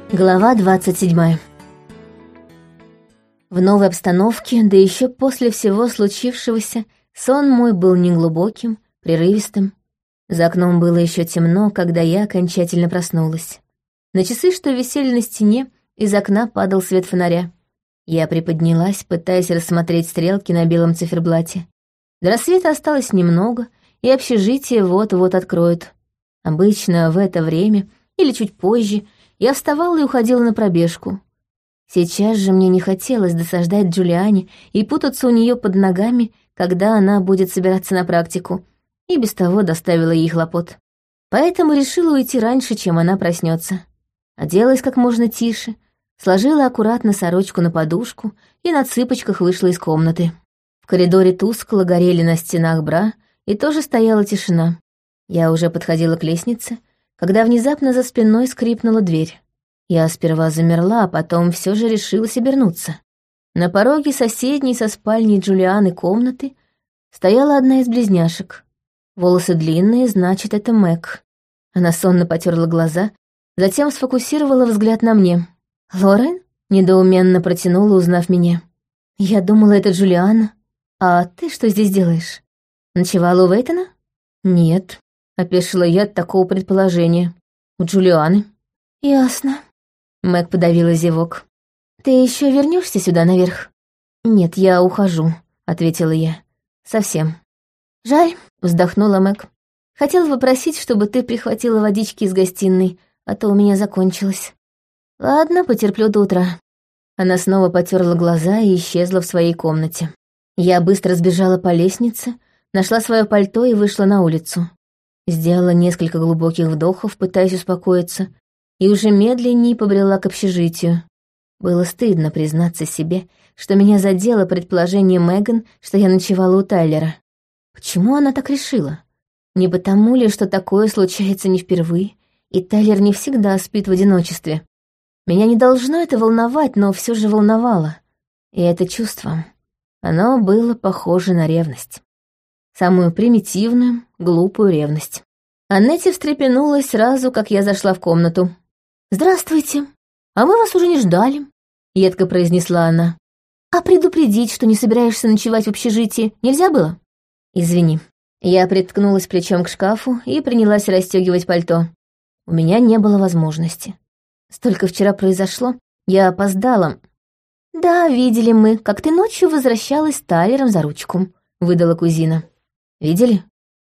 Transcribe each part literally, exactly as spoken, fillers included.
Глава двадцать седьмая. В новой обстановке, да еще после всего случившегося, сон мой был неглубоким, прерывистым. За окном было еще темно, когда я окончательно проснулась. На часы, что висели на стене, из окна падал свет фонаря. Я приподнялась, пытаясь рассмотреть стрелки на белом циферблате. До рассвета осталось немного, и общежитие вот-вот откроют. Обычно в это время, или чуть позже, я вставала и уходила на пробежку. Сейчас же мне не хотелось досаждать Джулиане и путаться у нее под ногами, когда она будет собираться на практику, и без того доставила ей хлопот. Поэтому решила уйти раньше, чем она проснется. Оделась как можно тише, сложила аккуратно сорочку на подушку и на цыпочках вышла из комнаты. В коридоре тускло горели на стенах бра, и тоже стояла тишина. Я уже подходила к лестнице, когда внезапно за спиной скрипнула дверь. Я сперва замерла, а потом все же решилась обернуться. На пороге соседней со спальней Джулианы комнаты стояла одна из близняшек. Волосы длинные, значит, это Мэг. Она сонно потерла глаза, затем сфокусировала взгляд на мне. «Лорен?» — недоуменно протянула, узнав меня. «Я думала, это Джулиана. А ты что здесь делаешь? Ночевала у Вейтона?» «Нет», — опешила я от такого предположения. «У Джулианы». «Ясно». Мэг подавила зевок. «Ты еще вернешься сюда наверх?» «Нет, я ухожу», — ответила я. «Совсем». «Жаль», — вздохнула Мэг. «Хотела попросить, чтобы ты прихватила водички из гостиной, а то у меня закончилось». «Ладно, потерплю до утра». Она снова потерла глаза и исчезла в своей комнате. Я быстро сбежала по лестнице, нашла свое пальто и вышла на улицу. Сделала несколько глубоких вдохов, пытаясь успокоиться, и уже медленнее побрела к общежитию. Было стыдно признаться себе, что меня задело предположение Меган, что я ночевала у Тайлера. Почему она так решила? Не потому ли, что такое случается не впервые, и Тайлер не всегда спит в одиночестве? Меня не должно это волновать, но все же волновало. И это чувство, оно было похоже на ревность. Самую примитивную, глупую ревность. Аннетти встрепенулась сразу, как я зашла в комнату. «Здравствуйте, а мы вас уже не ждали», — едко произнесла она. «А предупредить, что не собираешься ночевать в общежитии, нельзя было?» «Извини». Я приткнулась плечом к шкафу и принялась расстегивать пальто. У меня не было возможности. Столько вчера произошло, я опоздала. «Да, видели мы, как ты ночью возвращалась с Тайлером за ручку», — выдала кузина. «Видели?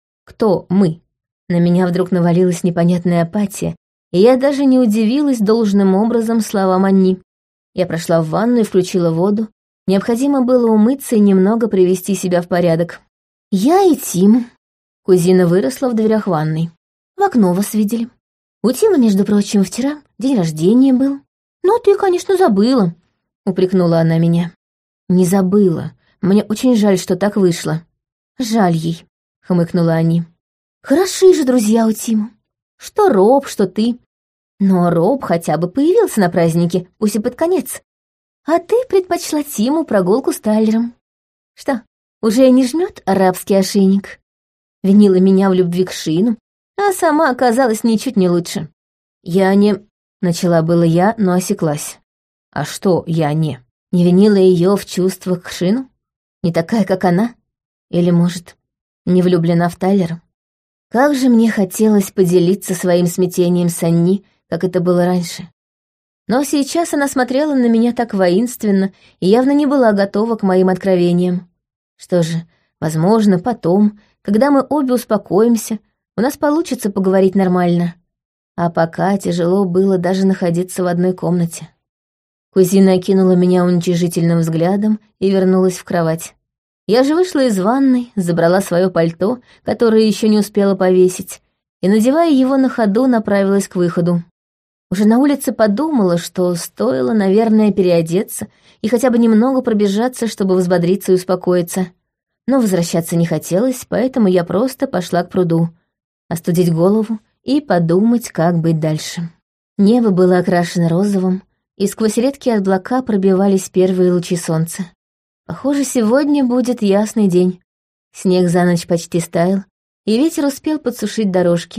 Кто мы?» На меня вдруг навалилась непонятная апатия, и я даже не удивилась должным образом словам Анни. Я прошла в ванну и включила воду. Необходимо было умыться и немного привести себя в порядок. «Я и Тим». Кузина выросла в дверях ванной. «В окно вас видели. У Тима, между прочим, вчера день рождения был. Ну, ты, конечно, забыла», — упрекнула она меня. «Не забыла. Мне очень жаль, что так вышло». «Жаль ей», — хмыкнула Анни. «Хороши же друзья у Тима. Что Роб, что ты. Но Роб хотя бы появился на празднике, пусть и под конец. А ты предпочла Тиму прогулку с Тайлером. Что, уже не жмет арабский ошейник? Винила меня в любви к Шину, а сама оказалась ничуть не лучше. Я не...» Начала было я, но осеклась. «А что я не? Не винила ее в чувствах к Шину? Не такая, как она? Или, может, не влюблена в Тайлера? Как же мне хотелось поделиться своим смятением с Анни, как это было раньше. Но сейчас она смотрела на меня так воинственно и явно не была готова к моим откровениям. Что же, возможно, потом, когда мы обе успокоимся, у нас получится поговорить нормально. А пока тяжело было даже находиться в одной комнате. Кузина окинула меня уничижительным взглядом и вернулась в кровать. Я же вышла из ванной, забрала свое пальто, которое еще не успела повесить, и, надевая его на ходу, направилась к выходу. Уже на улице подумала, что стоило, наверное, переодеться и хотя бы немного пробежаться, чтобы взбодриться и успокоиться. Но возвращаться не хотелось, поэтому я просто пошла к пруду, остудить голову и подумать, как быть дальше. Небо было окрашено розовым, и сквозь редкие облака пробивались первые лучи солнца. Похоже, сегодня будет ясный день. Снег за ночь почти стаял, и ветер успел подсушить дорожки.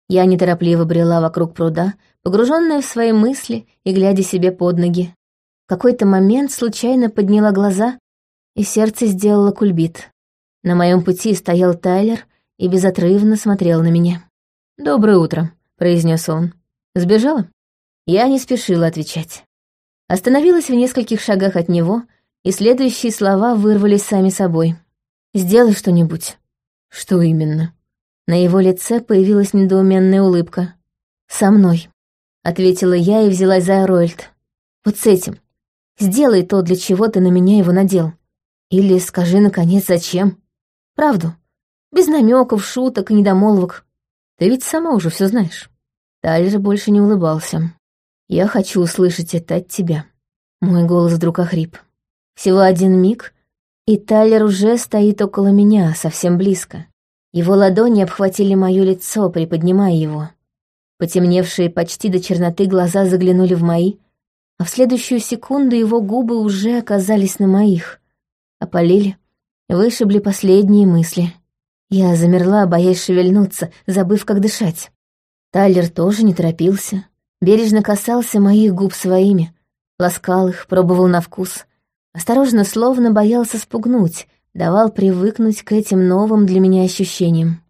Я неторопливо брела вокруг пруда, погруженная в свои мысли и глядя себе под ноги. В какой-то момент случайно подняла глаза, и сердце сделало кульбит. На моем пути стоял Тайлер и безотрывно смотрел на меня. «Доброе утро», — произнес он. «Сбежала?» Я не спешила отвечать. Остановилась в нескольких шагах от него, и следующие слова вырвались сами собой. «Сделай что-нибудь». «Что именно?» На его лице появилась недоуменная улыбка. «Со мной», — ответила я и взялась за Роэльд. «Вот с этим. Сделай то, для чего ты на меня его надел. Или скажи, наконец, зачем. Правду. Без намеков, шуток и недомолвок. Ты ведь сама уже все знаешь». Тайлер больше не улыбался. «Я хочу услышать это от тебя». Мой голос вдруг охрип. Всего один миг, и Тайлер уже стоит около меня, совсем близко. Его ладони обхватили моё лицо, приподнимая его. Потемневшие почти до черноты глаза заглянули в мои, а в следующую секунду его губы уже оказались на моих. Опалили, вышибли последние мысли. Я замерла, боясь шевельнуться, забыв, как дышать. Тайлер тоже не торопился, бережно касался моих губ своими, ласкал их, пробовал на вкус, осторожно, словно боялся спугнуть, давал привыкнуть к этим новым для меня ощущениям.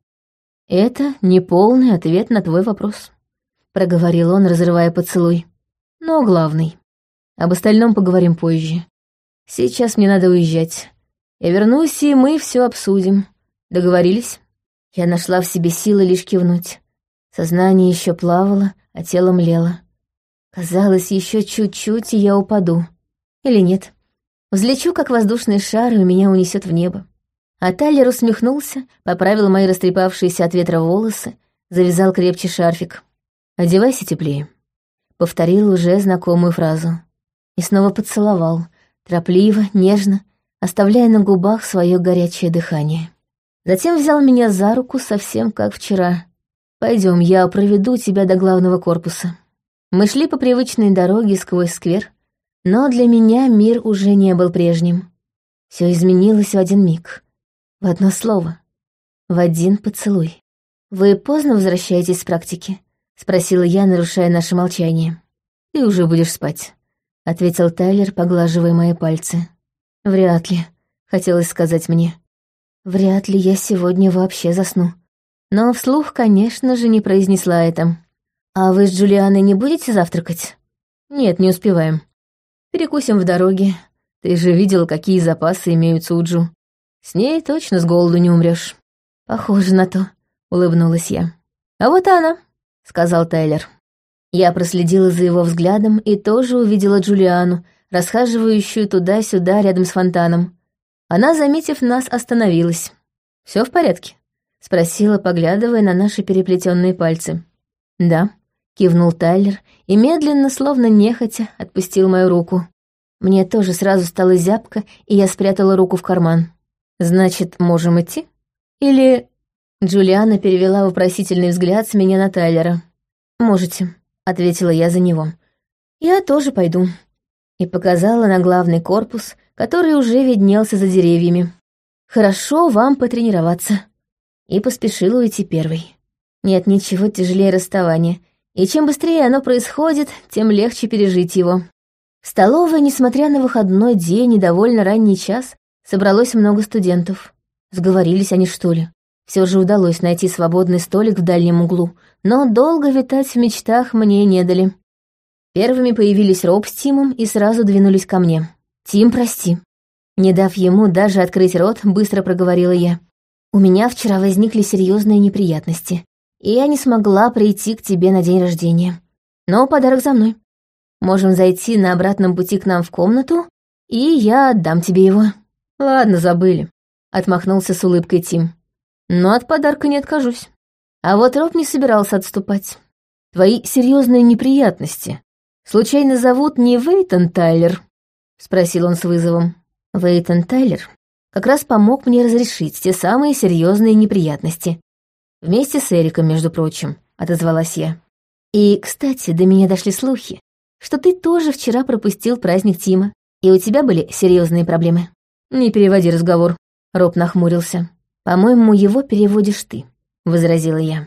«Это не полный ответ на твой вопрос», — проговорил он, разрывая поцелуй. «Но главный. Об остальном поговорим позже. Сейчас мне надо уезжать. Я вернусь, и мы все обсудим. Договорились?» Я нашла в себе силы лишь кивнуть. Сознание еще плавало, а тело млело. Казалось, еще чуть-чуть, и я упаду. Или нет. Взлечу, как воздушный шар, и меня унесет в небо. А Тайлер усмехнулся, поправил мои растрепавшиеся от ветра волосы, завязал крепче шарфик. «Одевайся теплее», — повторил уже знакомую фразу. И снова поцеловал, торопливо, нежно, оставляя на губах свое горячее дыхание. Затем взял меня за руку совсем как вчера. «Пойдем, я проведу тебя до главного корпуса». Мы шли по привычной дороге сквозь сквер, но для меня мир уже не был прежним. Все изменилось в один миг, в одно слово, в один поцелуй. «Вы поздно возвращаетесь с практики?» — спросила я, нарушая наше молчание. «Ты уже будешь спать», — ответил Тайлер, поглаживая мои пальцы. «Вряд ли», — хотелось сказать мне. «Вряд ли я сегодня вообще засну». Но вслух, конечно же, не произнесла это. «А вы с Джулианой не будете завтракать?» «Нет, не успеваем. Перекусим в дороге. Ты же видел, какие запасы имеются у Джу. С ней точно с голоду не умрёшь». «Похоже на то», — улыбнулась я. «А вот она», — сказал Тайлер. Я проследила за его взглядом и тоже увидела Джулиану, расхаживающую туда-сюда рядом с фонтаном. Она, заметив нас, остановилась. «Всё в порядке?» — спросила, поглядывая на наши переплетенные пальцы. «Да», — кивнул Тайлер и медленно, словно нехотя, отпустил мою руку. Мне тоже сразу стало зябко, и я спрятала руку в карман. «Значит, можем идти? Или...» Джулиана перевела вопросительный взгляд с меня на Тайлера. «Можете», — ответила я за него. «Я тоже пойду». И показала на главный корпус, который уже виднелся за деревьями. «Хорошо вам потренироваться». И поспешила уйти первой. Нет ничего тяжелее расставания, и чем быстрее оно происходит, тем легче пережить его. В столовой, несмотря на выходной день и довольно ранний час, собралось много студентов. Сговорились они, что ли? Все же удалось найти свободный столик в дальнем углу, но долго витать в мечтах мне не дали. Первыми появились Роб с Тимом и сразу двинулись ко мне. «Тим, прости». Не дав ему даже открыть рот, быстро проговорила я. «У меня вчера возникли серьезные неприятности, и я не смогла прийти к тебе на день рождения. Но подарок за мной. Можем зайти на обратном пути к нам в комнату, и я отдам тебе его». «Ладно, забыли», — отмахнулся с улыбкой Тим. «Но от подарка не откажусь». А вот Роб не собирался отступать. «Твои серьезные неприятности случайно зовут не Вейтон Тайлер?» — спросил он с вызовом. Вейтон Тайлер как раз помог мне разрешить те самые серьезные неприятности. Вместе с Эриком, между прочим, отозвалась я. И, кстати, до меня дошли слухи, что ты тоже вчера пропустил праздник Тима, и у тебя были серьезные проблемы. Не переводи разговор. Роб нахмурился. По-моему, его переводишь ты, возразила я.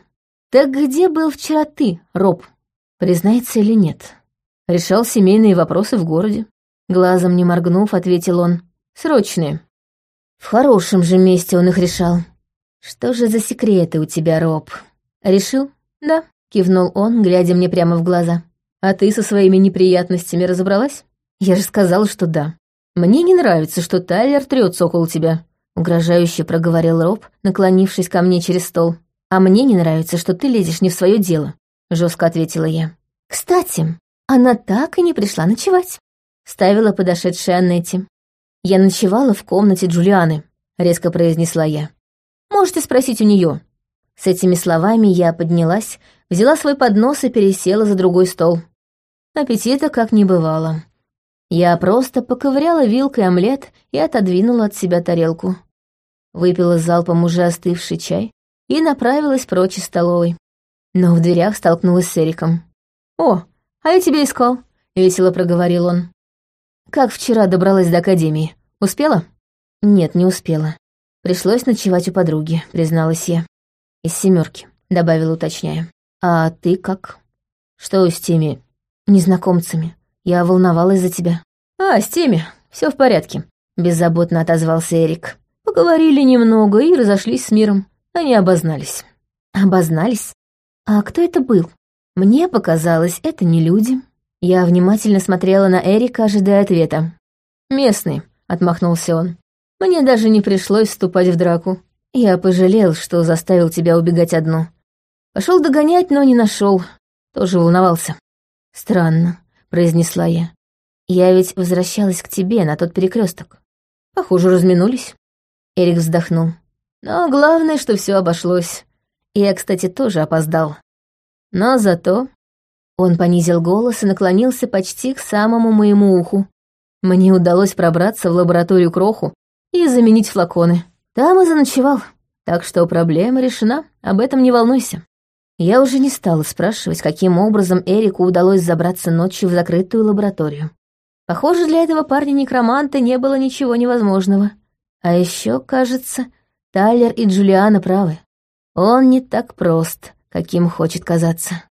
«Так где был вчера ты, Роб? Признается или нет?» «Решал семейные вопросы в городе». Глазом не моргнув, ответил он. «Срочные». В хорошем же месте он их решал. «Что же за секреты у тебя, Роб?» «Решил?» «Да», — кивнул он, глядя мне прямо в глаза. «А ты со своими неприятностями разобралась?» «Я же сказала, что да». «Мне не нравится, что Тайлер трется около тебя», — угрожающе проговорил Роб, наклонившись ко мне через стол. «А мне не нравится, что ты лезешь не в свое дело», — жестко ответила я. «Кстати, она так и не пришла ночевать», — ставила подошедшая Аннетти. «Я ночевала в комнате Джулианы», — резко произнесла я. «Можете спросить у нее». С этими словами я поднялась, взяла свой поднос и пересела за другой стол. Аппетита как не бывало. Я просто поковыряла вилкой омлет и отодвинула от себя тарелку. Выпила залпом уже остывший чай и направилась прочь из столовой. Но в дверях столкнулась с Эриком. «О, а я тебя искал», — весело проговорил он. «Как вчера добралась до академии? Успела?» «Нет, не успела. Пришлось ночевать у подруги», — призналась я. «Из семерки», — добавила, уточняя. «А ты как?» «Что с теми незнакомцами? Я волновалась за тебя». «А, с теми. Все в порядке», — беззаботно отозвался Эрик. «Поговорили немного и разошлись с миром. Они обознались». «Обознались? А кто это был? Мне показалось, это не люди». Я внимательно смотрела на Эрика, ожидая ответа. «Местный», — отмахнулся он. «Мне даже не пришлось вступать в драку. Я пожалел, что заставил тебя убегать одну. Пошел догонять, но не нашел. Тоже волновался». «Странно», — произнесла я. «Я ведь возвращалась к тебе на тот перекресток. Похоже, разминулись». Эрик вздохнул. «Но главное, что все обошлось. Я, кстати, тоже опоздал. Но зато...» Он понизил голос и наклонился почти к самому моему уху. «Мне удалось пробраться в лабораторию Кроху и заменить флаконы. Там и заночевал. Так что проблема решена, об этом не волнуйся». Я уже не стала спрашивать, каким образом Эрику удалось забраться ночью в закрытую лабораторию. Похоже, для этого парня-некроманта не было ничего невозможного. А еще, кажется, Тайлер и Джулиана правы. Он не так прост, каким хочет казаться.